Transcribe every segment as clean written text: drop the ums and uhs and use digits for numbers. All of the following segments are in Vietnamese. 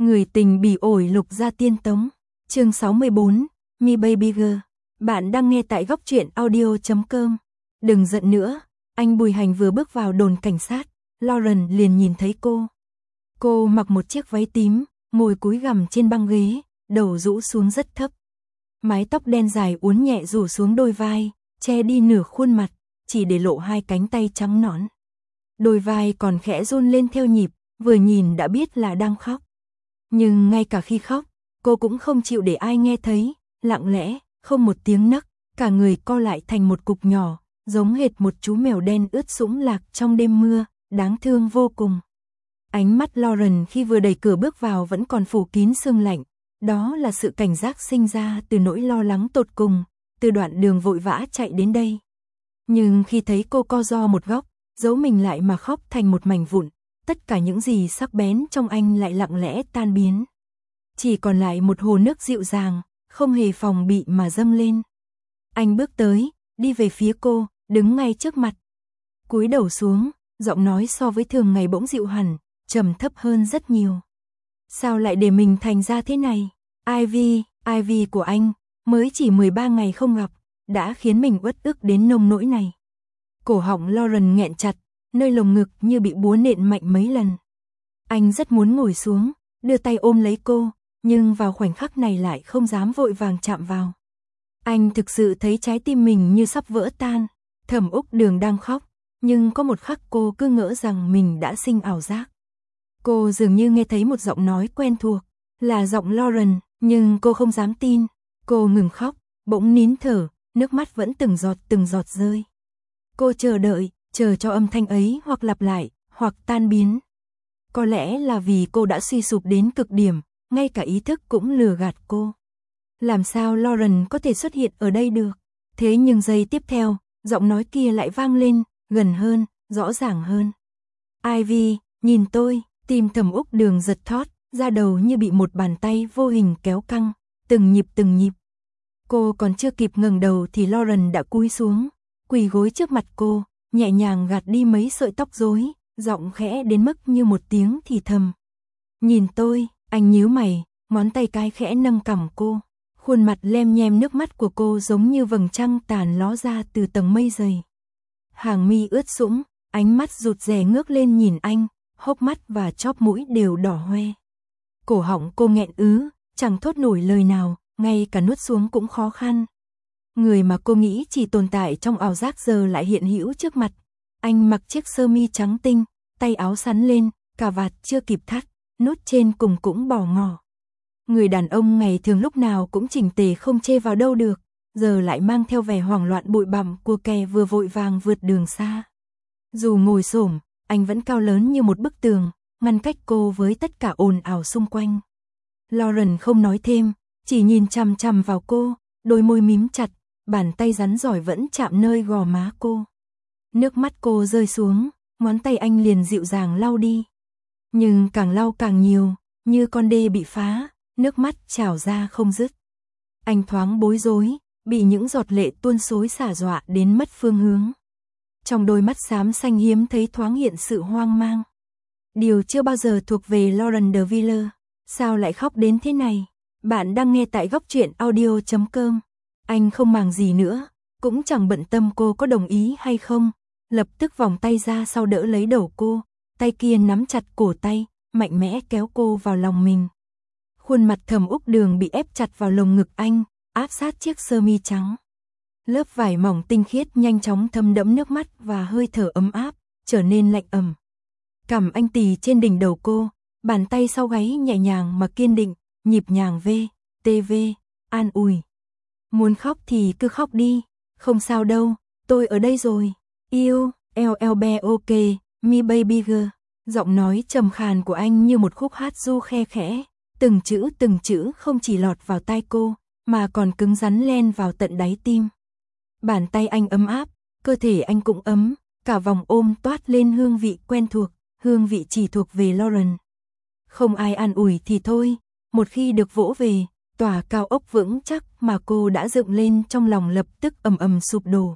Người tình bỉ ổi lục gia tiên tống. Chương 64, Me Baby Girl. Bạn đang nghe tại góc truyện audio.com. Đừng giận nữa, anh Bùi Hành vừa bước vào đồn cảnh sát, Lauren liền nhìn thấy cô. Cô mặc một chiếc váy tím, ngồi cúi gằm trên băng ghế, đầu rũ xuống rất thấp. Mái tóc đen dài uốn nhẹ rủ xuống đôi vai, che đi nửa khuôn mặt, chỉ để lộ hai cánh tay trắng nõn. Đôi vai còn khẽ run lên theo nhịp, vừa nhìn đã biết là đang khóc. Nhưng ngay cả khi khóc, cô cũng không chịu để ai nghe thấy, lặng lẽ, không một tiếng nấc, cả người co lại thành một cục nhỏ, giống hệt một chú mèo đen ướt sũng lạc trong đêm mưa, đáng thương vô cùng. Ánh mắt Lauren khi vừa đẩy cửa bước vào vẫn còn phủ kín sương lạnh, đó là sự cảnh giác sinh ra từ nỗi lo lắng tột cùng, từ đoạn đường vội vã chạy đến đây. Nhưng khi thấy cô co ro một góc, giấu mình lại mà khóc thành một mảnh vụn, tất cả những gì sắc bén trong anh lại lặng lẽ tan biến. Chỉ còn lại một hồ nước dịu dàng, không hề phòng bị mà dâng lên. Anh bước tới, đi về phía cô, đứng ngay trước mặt. Cúi đầu xuống, giọng nói so với thường ngày bỗng dịu hẳn, trầm thấp hơn rất nhiều. Sao lại để mình thành ra thế này? Ivy của anh, mới chỉ 13 ngày không gặp, đã khiến mình uất ức đến nông nỗi này. Cổ họng Lauren nghẹn chặt, nơi lồng ngực như bị búa nện mạnh mấy lần. Anh rất muốn ngồi xuống, đưa tay ôm lấy cô, nhưng vào khoảnh khắc này lại không dám vội vàng chạm vào. Anh thực sự thấy trái tim mình như sắp vỡ tan. Thẩm Úc Đường đang khóc, nhưng có một khắc cô cứ ngỡ rằng mình đã sinh ảo giác. Cô dường như nghe thấy một giọng nói quen thuộc, là giọng Lauren, nhưng cô không dám tin. Cô ngừng khóc, bỗng nín thở, nước mắt vẫn từng giọt rơi. Cô chờ đợi, chờ cho âm thanh ấy hoặc lặp lại, hoặc tan biến. Có lẽ là vì cô đã suy sụp đến cực điểm, ngay cả ý thức cũng lừa gạt cô. Làm sao Lauren có thể xuất hiện ở đây được? Thế nhưng giây tiếp theo, giọng nói kia lại vang lên, gần hơn, rõ ràng hơn. Ivy, nhìn tôi, tim Thẩm Úc Đường giật thót, da đầu như bị một bàn tay vô hình kéo căng, từng nhịp. Cô còn chưa kịp ngẩng đầu thì Lauren đã cúi xuống, quỳ gối trước mặt cô, nhẹ nhàng gạt đi mấy sợi tóc rối, giọng khẽ đến mức như một tiếng thì thầm. Nhìn tôi, anh nhíu mày, ngón tay cái khẽ nâng cằm cô. Khuôn mặt lem nhem nước mắt của cô giống như vầng trăng tàn ló ra từ tầng mây dày. Hàng mi ướt sũng, ánh mắt rụt rè ngước lên nhìn anh, hốc mắt và chóp mũi đều đỏ hoe. Cổ họng cô nghẹn ứ, chẳng thốt nổi lời nào, ngay cả nuốt xuống cũng khó khăn. Người mà cô nghĩ chỉ tồn tại trong ảo giác giờ lại hiện hữu trước mặt. Anh mặc chiếc sơ mi trắng tinh, tay áo xắn lên, cà vạt chưa kịp thắt, nút trên cùng cũng bỏ ngỏ. Người đàn ông ngày thường lúc nào cũng chỉnh tề không chê vào đâu được, giờ lại mang theo vẻ hoảng loạn bụi bặm của kẻ vừa vội vàng vượt đường xa. Dù ngồi xổm, anh vẫn cao lớn như một bức tường, ngăn cách cô với tất cả ồn ào xung quanh. Lauren không nói thêm, chỉ nhìn chằm chằm vào cô, đôi môi mím chặt, bàn tay rắn giỏi vẫn chạm nơi gò má cô. Nước mắt cô rơi xuống, ngón tay anh liền dịu dàng lau đi. Nhưng càng lau càng nhiều, như con đê bị phá, nước mắt trào ra không dứt. Anh thoáng bối rối, bị những giọt lệ tuôn xối xả dọa đến mất phương hướng. Trong đôi mắt xám xanh hiếm thấy thoáng hiện sự hoang mang. Điều chưa bao giờ thuộc về Lauren de Villers. Sao lại khóc đến thế này? Bạn đang nghe tại góc truyện audio.com. Anh không màng gì nữa, cũng chẳng bận tâm cô có đồng ý hay không. Lập tức vòng tay ra sau đỡ lấy đầu cô, tay kia nắm chặt cổ tay, mạnh mẽ kéo cô vào lòng mình. Khuôn mặt Thẩm Úc Đường bị ép chặt vào lồng ngực anh, áp sát chiếc sơ mi trắng. Lớp vải mỏng tinh khiết nhanh chóng thấm đẫm nước mắt và hơi thở ấm áp, trở nên lạnh ẩm. Cằm anh tì trên đỉnh đầu cô, bàn tay sau gáy nhẹ nhàng mà kiên định, nhịp nhàng v, an ủi. Muốn khóc thì cứ khóc đi, không sao đâu, tôi ở đây rồi. Yêu, LLBOK, Me Baby Girl. Giọng nói trầm khàn của anh như một khúc hát ru khe khẽ, từng chữ không chỉ lọt vào tai cô, mà còn cứng rắn len vào tận đáy tim. Bàn tay anh ấm áp, cơ thể anh cũng ấm, cả vòng ôm toát lên hương vị quen thuộc, hương vị chỉ thuộc về Lauren. Không ai an ủi thì thôi, một khi được vỗ về, tòa cao ốc vững chắc mà cô đã dựng lên trong lòng lập tức ầm sụp đổ.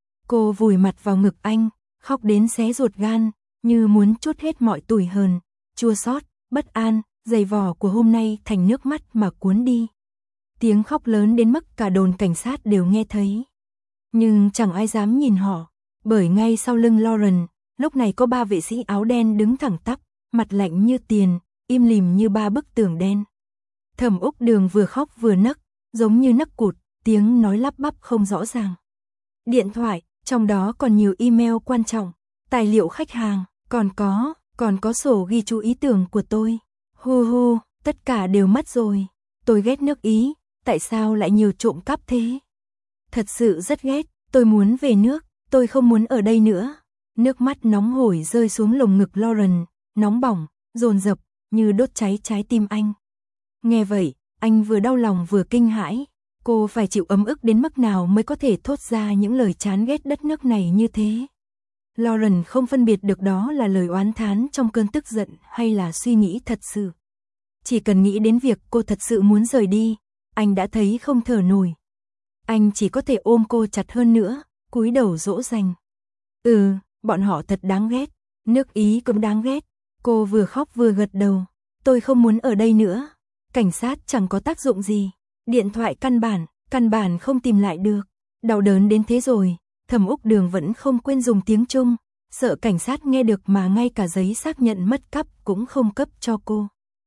Cô vùi mặt vào ngực anh, khóc đến xé ruột gan, như muốn trút hết mọi tủi hờn, chua xót, bất an, giày vò của hôm nay thành nước mắt mà cuốn đi. Tiếng khóc lớn đến mức cả đồn cảnh sát đều nghe thấy. Nhưng chẳng ai dám nhìn họ, bởi ngay sau lưng Lauren, lúc này có 3 vệ sĩ áo đen đứng thẳng tắp, mặt lạnh như tiền, im lìm như 3 bức tường đen. Thẩm Úc Đường vừa khóc vừa nấc, giống như nấc cụt, tiếng nói lắp bắp không rõ ràng. Điện thoại, trong đó còn nhiều email quan trọng, tài liệu khách hàng, còn có sổ ghi chú ý tưởng của tôi. Hu hu, tất cả đều mất rồi. Tôi ghét nước Ý, tại sao lại nhiều trộm cắp thế? Thật sự rất ghét, tôi muốn về nước, tôi không muốn ở đây nữa. Nước mắt nóng hổi rơi xuống lồng ngực Lauren, nóng bỏng, dồn dập, như đốt cháy trái tim anh. Nghe vậy, anh vừa đau lòng vừa kinh hãi. Cô phải chịu ấm ức đến mức nào mới có thể thốt ra những lời chán ghét đất nước này như thế? Lauren không phân biệt được đó là lời oán thán trong cơn tức giận hay là suy nghĩ thật sự. Chỉ cần nghĩ đến việc cô thật sự muốn rời đi, anh đã thấy không thở nổi. Anh chỉ có thể ôm cô chặt hơn nữa, cúi đầu dỗ dành. Bọn họ thật đáng ghét, nước Ý cũng đáng ghét. Cô vừa khóc vừa gật đầu. Tôi không muốn ở đây nữa. Cảnh sát chẳng có tác dụng gì. Điện thoại căn bản không tìm lại được. Đau đớn đến thế rồi, Thẩm Úc Đường vẫn không quên dùng tiếng Trung, sợ cảnh sát nghe được mà ngay cả giấy xác nhận mất cắp cũng không cấp cho cô.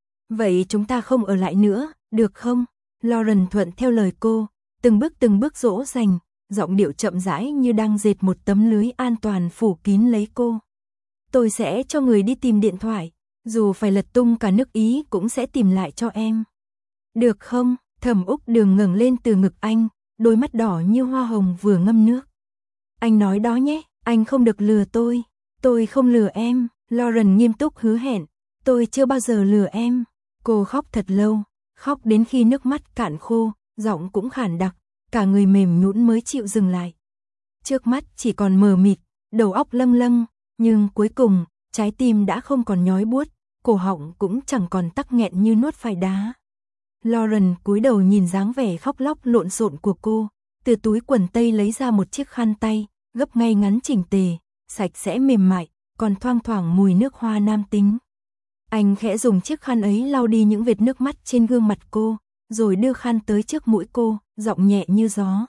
Vậy chúng ta không ở lại nữa, được không? Lauren thuận theo lời cô, từng bước dỗ dành, giọng điệu chậm rãi như đang dệt một tấm lưới an toàn phủ kín lấy cô. Tôi sẽ cho người đi tìm điện thoại, dù phải lật tung cả nước Ý cũng sẽ tìm lại cho em. Được không? Thẩm Úc Đường ngẩng lên từ ngực anh, đôi mắt đỏ như hoa hồng vừa ngâm nước. Anh nói đó nhé, anh không được lừa tôi không lừa em. Lauren nghiêm túc hứa hẹn, tôi chưa bao giờ lừa em. Cô khóc thật lâu, khóc đến khi nước mắt cạn khô, giọng cũng khản đặc, cả người mềm nhũn mới chịu dừng lại. Trước mắt chỉ còn mờ mịt, đầu óc lâng lâng, nhưng cuối cùng, trái tim đã không còn nhói buốt, cổ họng cũng chẳng còn tắc nghẹn như nuốt phải đá. Lauren cúi đầu nhìn dáng vẻ khóc lóc lộn xộn của cô, từ túi quần tây lấy ra một chiếc khăn tay, gấp ngay ngắn chỉnh tề, sạch sẽ mềm mại, còn thoang thoảng mùi nước hoa nam tính. Anh khẽ dùng chiếc khăn ấy lau đi những vệt nước mắt trên gương mặt cô, rồi đưa khăn tới trước mũi cô, giọng nhẹ như gió.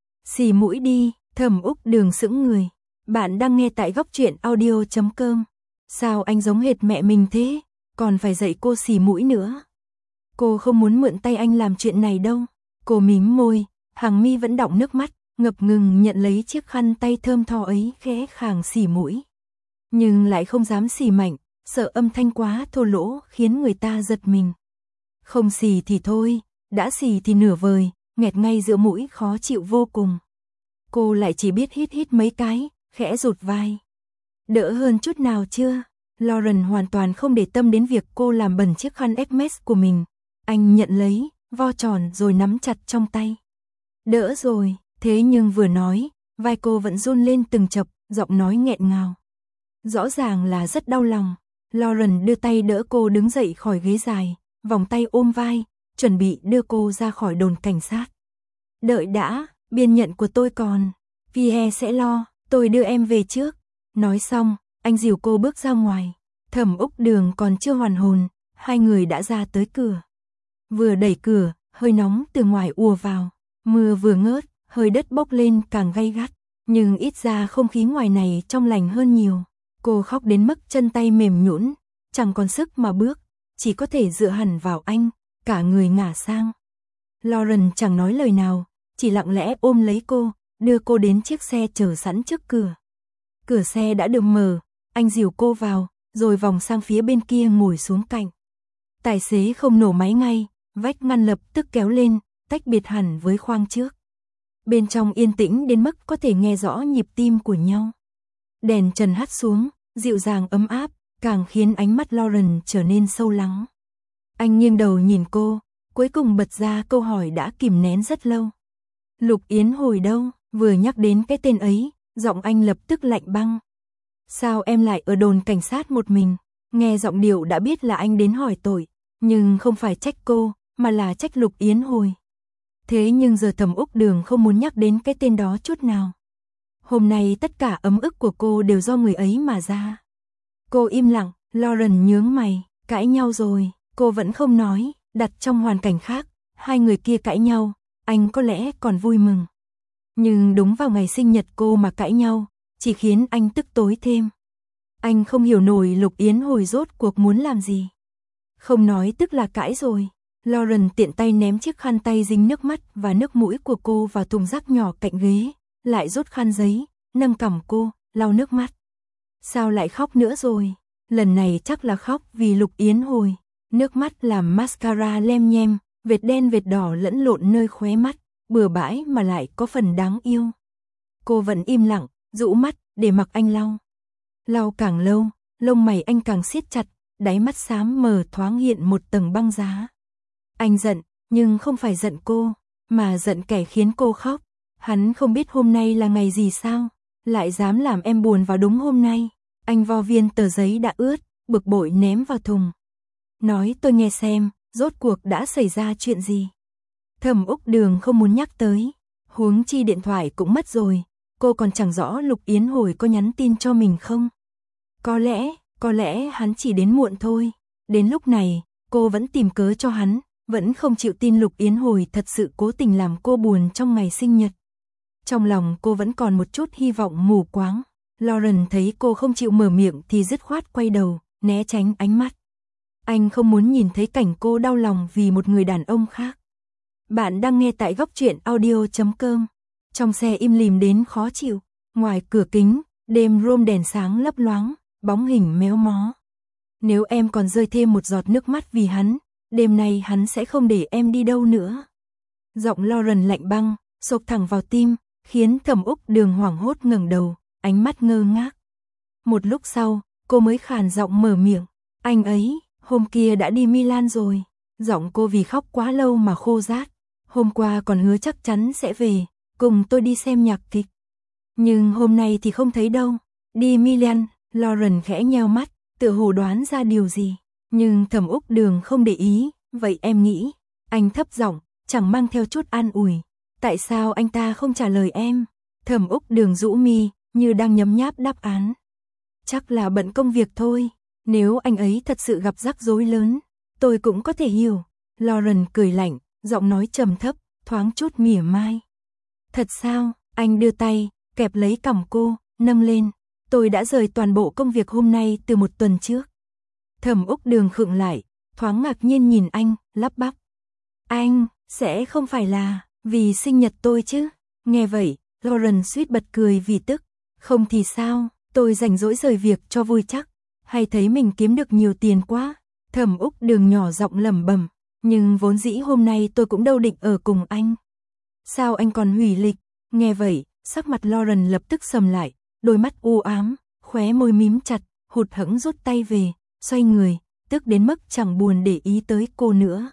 Xì mũi đi. Thẩm Úc Đường sững người. Bạn đang nghe tại góc truyện audio.com. Sao anh giống hệt mẹ mình thế, còn phải dạy cô xì mũi nữa. Cô không muốn mượn tay anh làm chuyện này đâu. Cô mím môi, hàng mi vẫn đọng nước mắt, ngập ngừng nhận lấy chiếc khăn tay thơm tho ấy, khẽ khàng xì mũi. Nhưng lại không dám xì mạnh, sợ âm thanh quá thô lỗ khiến người ta giật mình. Không xì thì thôi, đã xì thì nửa vời, nghẹt ngay giữa mũi khó chịu vô cùng. Cô lại chỉ biết hít mấy cái, khẽ rụt vai. Đỡ hơn chút nào chưa? Lauren hoàn toàn không để tâm đến việc cô làm bẩn chiếc khăn Hermes của mình. Anh nhận lấy, vo tròn rồi nắm chặt trong tay. Đỡ rồi, thế nhưng vừa nói, vai cô vẫn run lên từng chập, giọng nói nghẹn ngào. Rõ ràng là rất đau lòng. Lauren đưa tay đỡ cô đứng dậy khỏi ghế dài, vòng tay ôm vai, chuẩn bị đưa cô ra khỏi đồn cảnh sát. Đợi đã, biên nhận của tôi còn. Pierre sẽ lo, tôi đưa em về trước. Nói xong, anh dìu cô bước ra ngoài. Thẩm Úc Đường còn chưa hoàn hồn, hai người đã ra tới cửa. Vừa đẩy cửa, hơi nóng từ ngoài ùa vào. Mưa vừa ngớt, hơi đất bốc lên càng gay gắt. Nhưng ít ra không khí ngoài này trong lành hơn nhiều. Cô khóc đến mức chân tay mềm nhũn, chẳng còn sức mà bước, chỉ có thể dựa hẳn vào anh, cả người ngả sang. Lauren chẳng nói lời nào, chỉ lặng lẽ ôm lấy cô, đưa cô đến chiếc xe chờ sẵn trước cửa. Cửa xe đã được mở, anh dìu cô vào, rồi vòng sang phía bên kia ngồi xuống cạnh. Tài xế không nổ máy ngay, vách ngăn lập tức kéo lên, tách biệt hẳn với khoang trước. Bên trong yên tĩnh đến mức có thể nghe rõ nhịp tim của nhau. Đèn trần hắt xuống, dịu dàng ấm áp, càng khiến ánh mắt Lauren trở nên sâu lắng. Anh nghiêng đầu nhìn cô, cuối cùng bật ra câu hỏi đã kìm nén rất lâu. Lục Yến Hồi đâu? Vừa nhắc đến cái tên ấy, giọng anh lập tức lạnh băng. Sao em lại ở đồn cảnh sát một mình? Nghe giọng điệu đã biết là anh đến hỏi tội, nhưng không phải trách cô, mà là trách Lục Yến Hồi. Thế nhưng giờ Thẩm Úc Đường không muốn nhắc đến cái tên đó chút nào. Hôm nay tất cả ấm ức của cô đều do người ấy mà ra. Cô im lặng, Lauren nhướng mày, cãi nhau rồi. Cô vẫn không nói, đặt trong hoàn cảnh khác, hai người kia cãi nhau, anh có lẽ còn vui mừng. Nhưng đúng vào ngày sinh nhật cô mà cãi nhau, chỉ khiến anh tức tối thêm. Anh không hiểu nổi Lục Yến Hồi rốt cuộc muốn làm gì. Không nói tức là cãi rồi. Lauren tiện tay ném chiếc khăn tay dính nước mắt và nước mũi của cô vào thùng rác nhỏ cạnh ghế, lại rút khăn giấy, nâng cằm cô, lau nước mắt. Sao lại khóc nữa rồi? Lần này chắc là khóc vì Lục Yến Hồi. Nước mắt làm mascara lem nhem, vệt đen vệt đỏ lẫn lộn nơi khóe mắt, bừa bãi mà lại có phần đáng yêu. Cô vẫn im lặng, rũ mắt để mặc anh lau. Lau càng lâu, lông mày anh càng siết chặt, đáy mắt xám mờ thoáng hiện một tầng băng giá. Anh giận, nhưng không phải giận cô, mà giận kẻ khiến cô khóc. Hắn không biết hôm nay là ngày gì sao, lại dám làm em buồn vào đúng hôm nay. Anh vo viên tờ giấy đã ướt, bực bội ném vào thùng. Nói tôi nghe xem, rốt cuộc đã xảy ra chuyện gì. Thẩm Úc Đường không muốn nhắc tới, huống chi điện thoại cũng mất rồi, cô còn chẳng rõ Lục Yến Hồi có nhắn tin cho mình không. Có lẽ hắn chỉ đến muộn thôi. Đến lúc này, cô vẫn tìm cớ cho hắn, vẫn không chịu tin Lục Yến Hồi thật sự cố tình làm cô buồn trong ngày sinh nhật. Trong lòng cô vẫn còn một chút hy vọng mù quáng. Lauren thấy cô không chịu mở miệng thì dứt khoát quay đầu, né tránh ánh mắt. Anh không muốn nhìn thấy cảnh cô đau lòng vì một người đàn ông khác. Bạn đang nghe tại góc truyện audio.com. Trong xe im lìm đến khó chịu, ngoài cửa kính, đêm rôm đèn sáng lấp loáng, bóng hình méo mó. Nếu em còn rơi thêm một giọt nước mắt vì hắn, đêm nay hắn sẽ không để em đi đâu nữa. Giọng Lauren lạnh băng, xộc thẳng vào tim, khiến Thẩm Úc Đường hoảng hốt ngẩng đầu, ánh mắt ngơ ngác. Một lúc sau, cô mới khàn giọng mở miệng, anh ấy, hôm kia đã đi Milan rồi. Giọng cô vì khóc quá lâu mà khô rát. Hôm qua còn hứa chắc chắn sẽ về, cùng tôi đi xem nhạc kịch. Nhưng hôm nay thì không thấy đâu. Đi Milan, Lauren khẽ nheo mắt, tựa hồ đoán ra điều gì. Nhưng Thẩm Úc Đường không để ý, vậy em nghĩ. Anh thấp giọng, chẳng mang theo chút an ủi. Tại sao anh ta không trả lời em? Thẩm Úc Đường rũ mi, như đang nhấm nháp đáp án. Chắc là bận công việc thôi. Nếu anh ấy thật sự gặp rắc rối lớn, tôi cũng có thể hiểu. Lauren cười lạnh, giọng nói trầm thấp, thoáng chút mỉa mai. Thật sao? Anh đưa tay, kẹp lấy cằm cô, nâng lên. Tôi đã rời toàn bộ công việc hôm nay từ một tuần trước. Thẩm Úc Đường khựng lại, thoáng ngạc nhiên nhìn anh, lắp bắp. Anh, sẽ không phải là vì sinh nhật tôi chứ? Nghe vậy, Lauren suýt bật cười vì tức. Không thì sao, tôi rảnh rỗi rời việc cho vui chắc. Hay thấy mình kiếm được nhiều tiền quá. Thẩm Úc Đường nhỏ giọng lẩm bẩm, nhưng vốn dĩ hôm nay tôi cũng đâu định ở cùng anh. Sao anh còn hủy lịch? Nghe vậy, sắc mặt Lauren lập tức sầm lại, đôi mắt u ám, khóe môi mím chặt, hụt hẫng rút tay về, xoay người, tức đến mức chẳng buồn để ý tới cô nữa.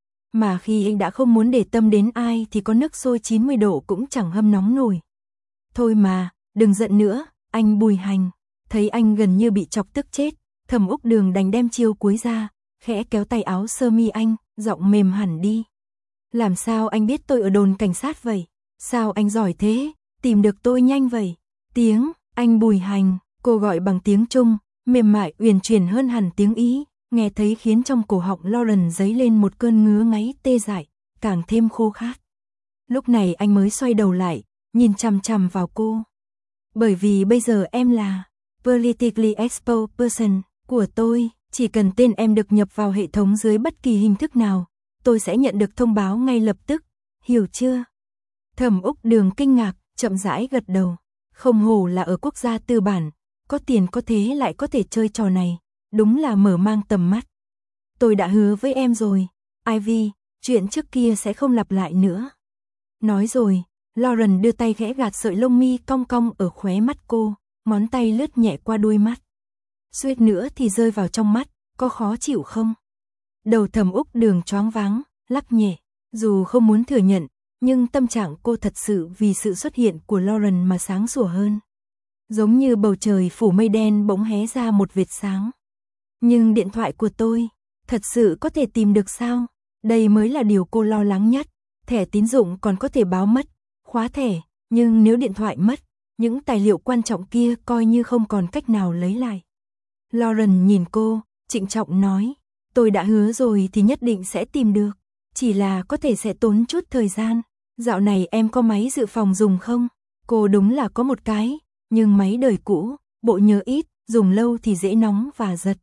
Mà khi anh đã không muốn để tâm đến ai thì có nước sôi 90 độ cũng chẳng hâm nóng nổi. Thôi mà, đừng giận nữa, anh Bùi Hành. Thấy anh gần như bị chọc tức chết, Thẩm Úc Đường đành đem chiêu cuối ra, khẽ kéo tay áo sơ mi anh, giọng mềm hẳn đi. Làm sao anh biết tôi ở đồn cảnh sát vậy? Sao anh giỏi thế, tìm được tôi nhanh vậy? Tiếng, anh Bùi Hành, cô gọi bằng tiếng Trung, mềm mại uyển chuyển hơn hẳn tiếng Ý, nghe thấy khiến trong cổ họng Lauren dấy lên một cơn ngứa ngáy tê dại, càng thêm khô khát. Lúc này anh mới xoay đầu lại, nhìn chằm chằm vào cô. Bởi vì bây giờ em là politically exposed person của tôi, chỉ cần tên em được nhập vào hệ thống dưới bất kỳ hình thức nào, tôi sẽ nhận được thông báo ngay lập tức, hiểu chưa? Thẩm Úc Đường kinh ngạc, chậm rãi gật đầu. Không hổ là ở quốc gia tư bản, có tiền có thế lại có thể chơi trò này, đúng là mở mang tầm mắt. Tôi đã hứa với em rồi, Ivy, chuyện trước kia sẽ không lặp lại nữa. Nói rồi, Lauren đưa tay khẽ gạt sợi lông mi cong cong ở khóe mắt cô, ngón tay lướt nhẹ qua đuôi mắt. Suýt nữa thì rơi vào trong mắt, có khó chịu không? Đầu Thẩm Úc Đường choáng váng, lắc nhẹ, dù không muốn thừa nhận, nhưng tâm trạng cô thật sự vì sự xuất hiện của Lauren mà sáng sủa hơn. Giống như bầu trời phủ mây đen bỗng hé ra một vệt sáng. Nhưng điện thoại của tôi, thật sự có thể tìm được sao? Đây mới là điều cô lo lắng nhất. Thẻ tín dụng còn có thể báo mất, khóa thẻ, nhưng nếu điện thoại mất, những tài liệu quan trọng kia coi như không còn cách nào lấy lại. Lauren nhìn cô, trịnh trọng nói, Tôi đã hứa rồi thì nhất định sẽ tìm được. Chỉ là có thể sẽ tốn chút thời gian. Dạo này em có máy dự phòng dùng không? Cô đúng là có một cái, nhưng máy đời cũ, bộ nhớ ít, dùng lâu thì dễ nóng và giật.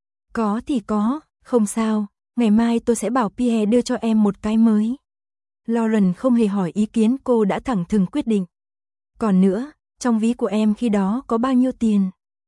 Có thì có, không sao, ngày mai tôi sẽ bảo Pierre đưa cho em một cái mới. Lauren không hề hỏi ý kiến, cô đã thẳng thừng quyết định. Còn nữa, trong ví của em khi đó có bao nhiêu tiền?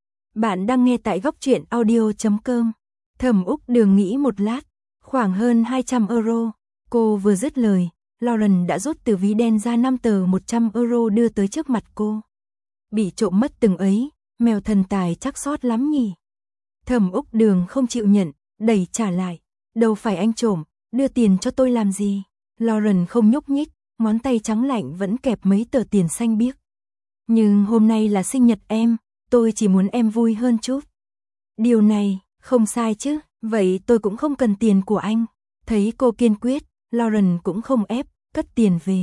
Bạn đang nghe tại góc truyện audio.com. Thẩm Úc Đường nghĩ một lát, khoảng hơn 200 euro. Cô vừa dứt lời, Lauren đã rút từ ví đen ra 5 tờ 100 euro đưa tới trước mặt cô. Bị trộm mất từng ấy, mèo thần tài chắc sót lắm nhỉ. Thẩm Úc Đường không chịu nhận, đẩy trả lại. Đâu phải anh trộm, đưa tiền cho tôi làm gì? Lauren không nhúc nhích, ngón tay trắng lạnh vẫn kẹp mấy tờ tiền xanh biếc. Nhưng hôm nay là sinh nhật em, tôi chỉ muốn em vui hơn chút. Điều này, không sai chứ, vậy tôi cũng không cần tiền của anh. Thấy cô kiên quyết, Lauren cũng không ép, cất tiền về.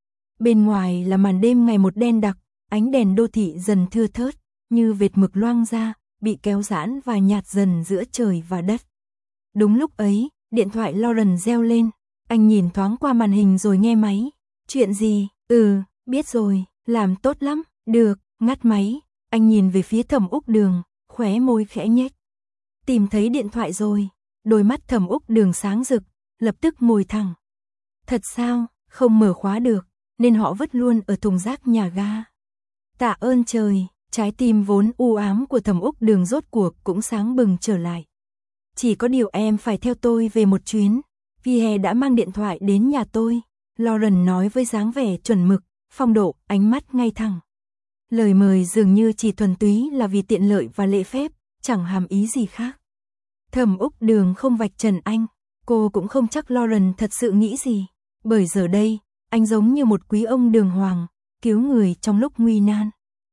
Bên ngoài là màn đêm ngày một đen đặc, ánh đèn đô thị dần thưa thớt, như vệt mực loang ra, bị kéo giãn và nhạt dần giữa trời và đất. Đúng lúc ấy, điện thoại Lauren reo lên, anh nhìn thoáng qua màn hình rồi nghe máy. Chuyện gì? Biết rồi, làm tốt lắm, được, ngắt máy. Anh nhìn về phía Thẩm Úc Đường, khóe môi khẽ nhếch. Tìm thấy điện thoại rồi, đôi mắt Thẩm Úc Đường sáng rực, lập tức ngồi thẳng. Thật sao, không mở khóa được, nên họ vứt luôn ở thùng rác nhà ga. Tạ ơn trời, trái tim vốn u ám của Thẩm Úc Đường rốt cuộc cũng sáng bừng trở lại. Chỉ có điều em phải theo tôi về một chuyến. Pierre đã mang điện thoại đến nhà tôi, Lauren nói với dáng vẻ chuẩn mực, phong độ, ánh mắt ngay thẳng. Lời mời dường như chỉ thuần túy là vì tiện lợi và lễ phép, chẳng hàm ý gì khác. Thẩm Úc Đường không vạch trần anh, cô cũng không chắc Lauren thật sự nghĩ gì, bởi giờ đây, anh giống như một quý ông đường hoàng, cứu người trong lúc nguy nan.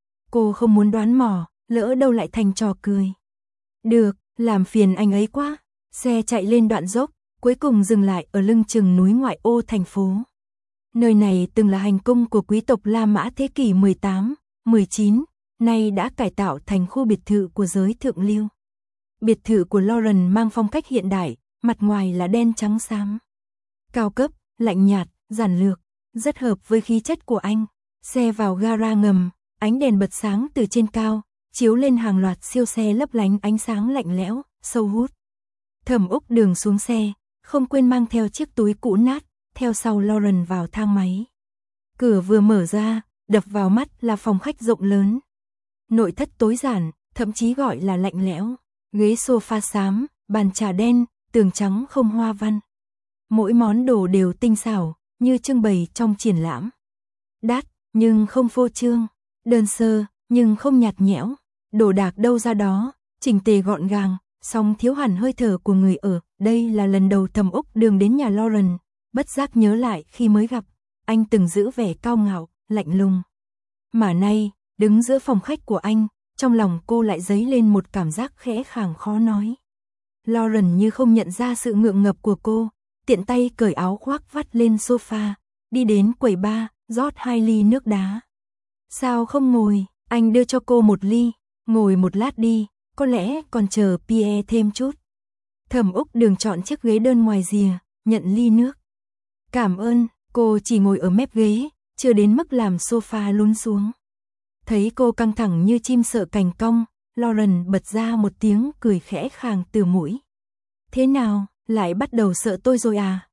Cô không muốn đoán mò, lỡ đâu lại thành trò cười. Được, làm phiền anh ấy quá. Xe chạy lên đoạn dốc, cuối cùng dừng lại ở lưng chừng núi ngoại ô thành phố. Nơi này từng là hành cung của quý tộc La Mã thế kỷ 18, 19, nay đã cải tạo thành khu biệt thự của giới thượng lưu. Biệt thự của Lauren mang phong cách hiện đại, mặt ngoài là đen trắng xám. Cao cấp, lạnh nhạt, giản lược, rất hợp với khí chất của anh. Xe vào gara ngầm, ánh đèn bật sáng từ trên cao, chiếu lên hàng loạt siêu xe lấp lánh ánh sáng lạnh lẽo, sâu hút. Thẩm Úc Đường xuống xe, không quên mang theo chiếc túi cũ nát, theo sau Lauren vào thang máy. Cửa vừa mở ra, đập vào mắt là phòng khách rộng lớn. Nội thất tối giản, thậm chí gọi là lạnh lẽo. Ghế sofa xám, bàn trà đen, tường trắng không hoa văn. Mỗi món đồ đều tinh xảo, như trưng bày trong triển lãm. Đắt, nhưng không phô trương. Đơn sơ, nhưng không nhạt nhẽo. Đồ đạc đâu ra đó, chỉnh tề gọn gàng, song thiếu hẳn hơi thở của người ở. Đây là lần đầu Thẩm Úc Đường đến nhà Lauren, bất giác nhớ lại khi mới gặp, anh từng giữ vẻ cao ngạo, lạnh lùng. Mà nay, đứng giữa phòng khách của anh, trong lòng cô lại dấy lên một cảm giác khẽ khàng khó nói. Lauren như không nhận ra sự ngượng ngập của cô, tiện tay cởi áo khoác vắt lên sofa, đi đến quầy bar, rót 2 ly nước đá. Sao không ngồi, anh đưa cho cô một ly, ngồi một lát đi, có lẽ còn chờ Pierre thêm chút. Thẩm Úc Đường chọn chiếc ghế đơn ngoài rìa, nhận ly nước. Cảm ơn, cô chỉ ngồi ở mép ghế, chưa đến mức làm sofa lún xuống. Thấy cô căng thẳng như chim sợ cành cong, Lauren bật ra một tiếng cười khẽ khàng từ mũi. Thế nào, lại bắt đầu sợ tôi rồi à?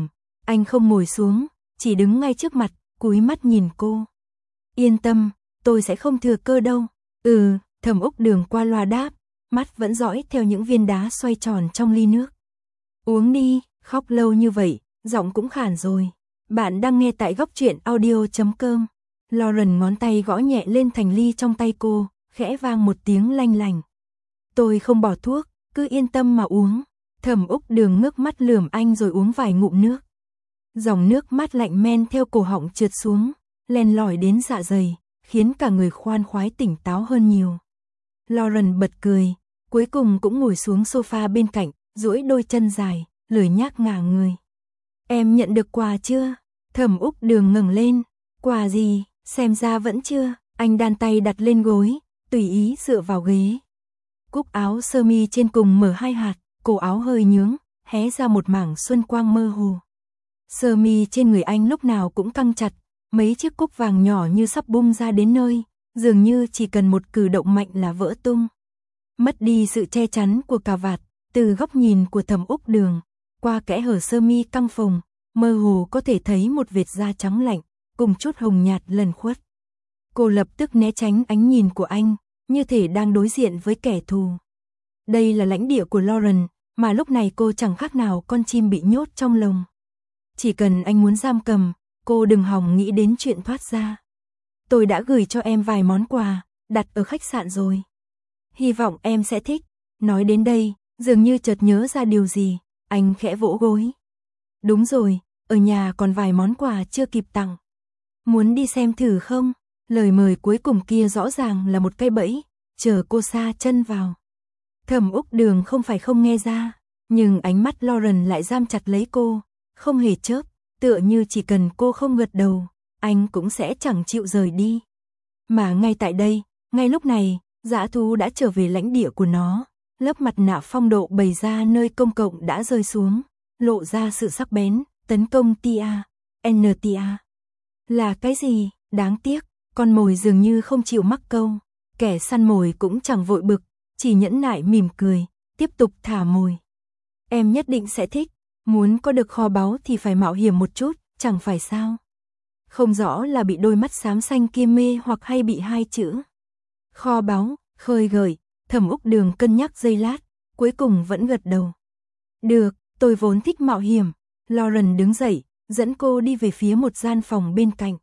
Anh không ngồi xuống, chỉ đứng ngay trước mặt, cúi mắt nhìn cô. Yên tâm, tôi sẽ không thừa cơ đâu. Thẩm Úc Đường qua loa đáp, mắt vẫn dõi theo những viên đá xoay tròn trong ly nước. Uống đi, khóc lâu như vậy, giọng cũng khản rồi. Bạn đang nghe tại góc truyện audio.com. Lauren ngón tay gõ nhẹ lên thành ly trong tay cô, khẽ vang một tiếng lanh lành. Tôi không bỏ thuốc, cứ yên tâm mà uống. Thẩm Úc Đường ngước mắt lườm anh rồi uống vài ngụm nước. Dòng nước mát lạnh men theo cổ họng trượt xuống, len lỏi đến dạ dày, khiến cả người khoan khoái tỉnh táo hơn nhiều. Lauren bật cười, cuối cùng cũng ngồi xuống sofa bên cạnh, duỗi đôi chân dài, lười nhác ngả người. Em nhận được quà chưa? Thẩm Úc Đường ngẩng lên. Quà gì? Xem ra vẫn chưa. Anh đan tay đặt lên gối, tùy ý dựa vào ghế. Cúc áo sơ mi trên cùng mở 2 hạt, cổ áo hơi nhướng, hé ra một mảng xuân quang mơ hồ. Sơ mi trên người anh lúc nào cũng căng chặt, mấy chiếc cúc vàng nhỏ như sắp bung ra đến nơi, dường như chỉ cần một cử động mạnh là vỡ tung. Mất đi sự che chắn của cà vạt, từ góc nhìn của Thẩm Úc Đường, qua kẽ hở sơ mi căng phồng, mơ hồ có thể thấy một vệt da trắng lạnh, cùng chút hồng nhạt lẩn khuất. Cô lập tức né tránh ánh nhìn của anh, như thể đang đối diện với kẻ thù. Đây là lãnh địa của Lauren, mà lúc này cô chẳng khác nào con chim bị nhốt trong lồng. Chỉ cần anh muốn giam cầm, cô đừng hòng nghĩ đến chuyện thoát ra. Tôi đã gửi cho em vài món quà, đặt ở khách sạn rồi. Hy vọng em sẽ thích. Nói đến đây, dường như chợt nhớ ra điều gì, anh khẽ vỗ gối. Đúng rồi, ở nhà còn vài món quà chưa kịp tặng. Muốn đi xem thử không? Lời mời cuối cùng kia rõ ràng là một cây bẫy, chờ cô sa chân vào. Thẩm Úc Đường không phải không nghe ra, nhưng ánh mắt Lauren lại giam chặt lấy cô, không hề chớp, tựa như chỉ cần cô không gật đầu, anh cũng sẽ chẳng chịu rời đi. Mà ngay tại đây, ngay lúc này, dã thú đã trở về lãnh địa của nó, lớp mặt nạ phong độ bày ra nơi công cộng đã rơi xuống, lộ ra sự sắc bén, tấn công tia, NTA. Là cái gì? Đáng tiếc, con mồi dường như không chịu mắc câu, kẻ săn mồi cũng chẳng vội bực, chỉ nhẫn nại mỉm cười, tiếp tục thả mồi. Em nhất định sẽ thích, muốn có được kho báu thì phải mạo hiểm một chút, chẳng phải sao? Không rõ là bị đôi mắt xám xanh kia mê hoặc hay bị hai chữ kho báu khơi gợi. Thẩm Úc Đường cân nhắc giây lát, cuối cùng vẫn gật đầu. Được, tôi vốn thích mạo hiểm. Lauren đứng dậy, dẫn cô đi về phía một gian phòng bên cạnh.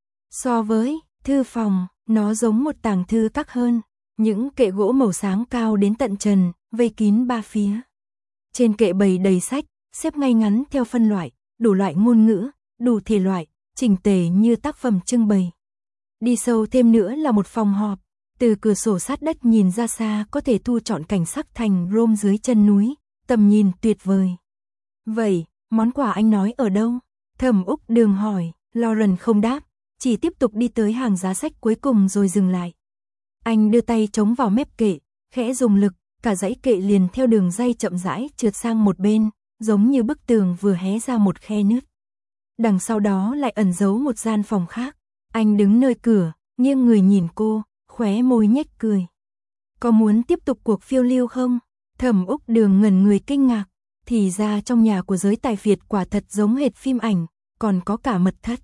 So với thư phòng, nó giống một tàng thư các hơn. Những kệ gỗ màu sáng cao đến tận trần, vây kín ba phía. Trên kệ bày đầy sách, xếp ngay ngắn theo phân loại, đủ loại ngôn ngữ, đủ thể loại, chỉnh tề như tác phẩm trưng bày. Đi sâu thêm nữa là một phòng họp. Từ cửa sổ sát đất nhìn ra xa có thể thu trọn cảnh sắc thành Rome dưới chân núi, tầm nhìn tuyệt vời. Vậy, món quà anh nói ở đâu? Thẩm Úc Đường hỏi. Lauren không đáp, chỉ tiếp tục đi tới hàng giá sách cuối cùng rồi dừng lại. Anh đưa tay chống vào mép kệ, khẽ dùng lực, cả dãy kệ liền theo đường ray chậm rãi trượt sang một bên, giống như bức tường vừa hé ra một khe nứt. Đằng sau đó lại ẩn giấu một gian phòng khác. Anh đứng nơi cửa, nghiêng người nhìn cô, khóe môi nhếch cười. Có muốn tiếp tục cuộc phiêu lưu không? Thẩm Úc Đường ngẩn người kinh ngạc, thì ra trong nhà của giới tài phiệt quả thật giống hệt phim ảnh, còn có cả mật thất.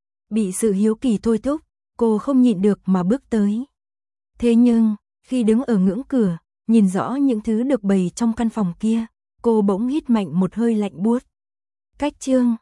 Bị sự hiếu kỳ thôi thúc, cô không nhịn được mà bước tới. Thế nhưng, khi đứng ở ngưỡng cửa, nhìn rõ những thứ được bày trong căn phòng kia, cô bỗng hít mạnh một hơi lạnh buốt. Cách chương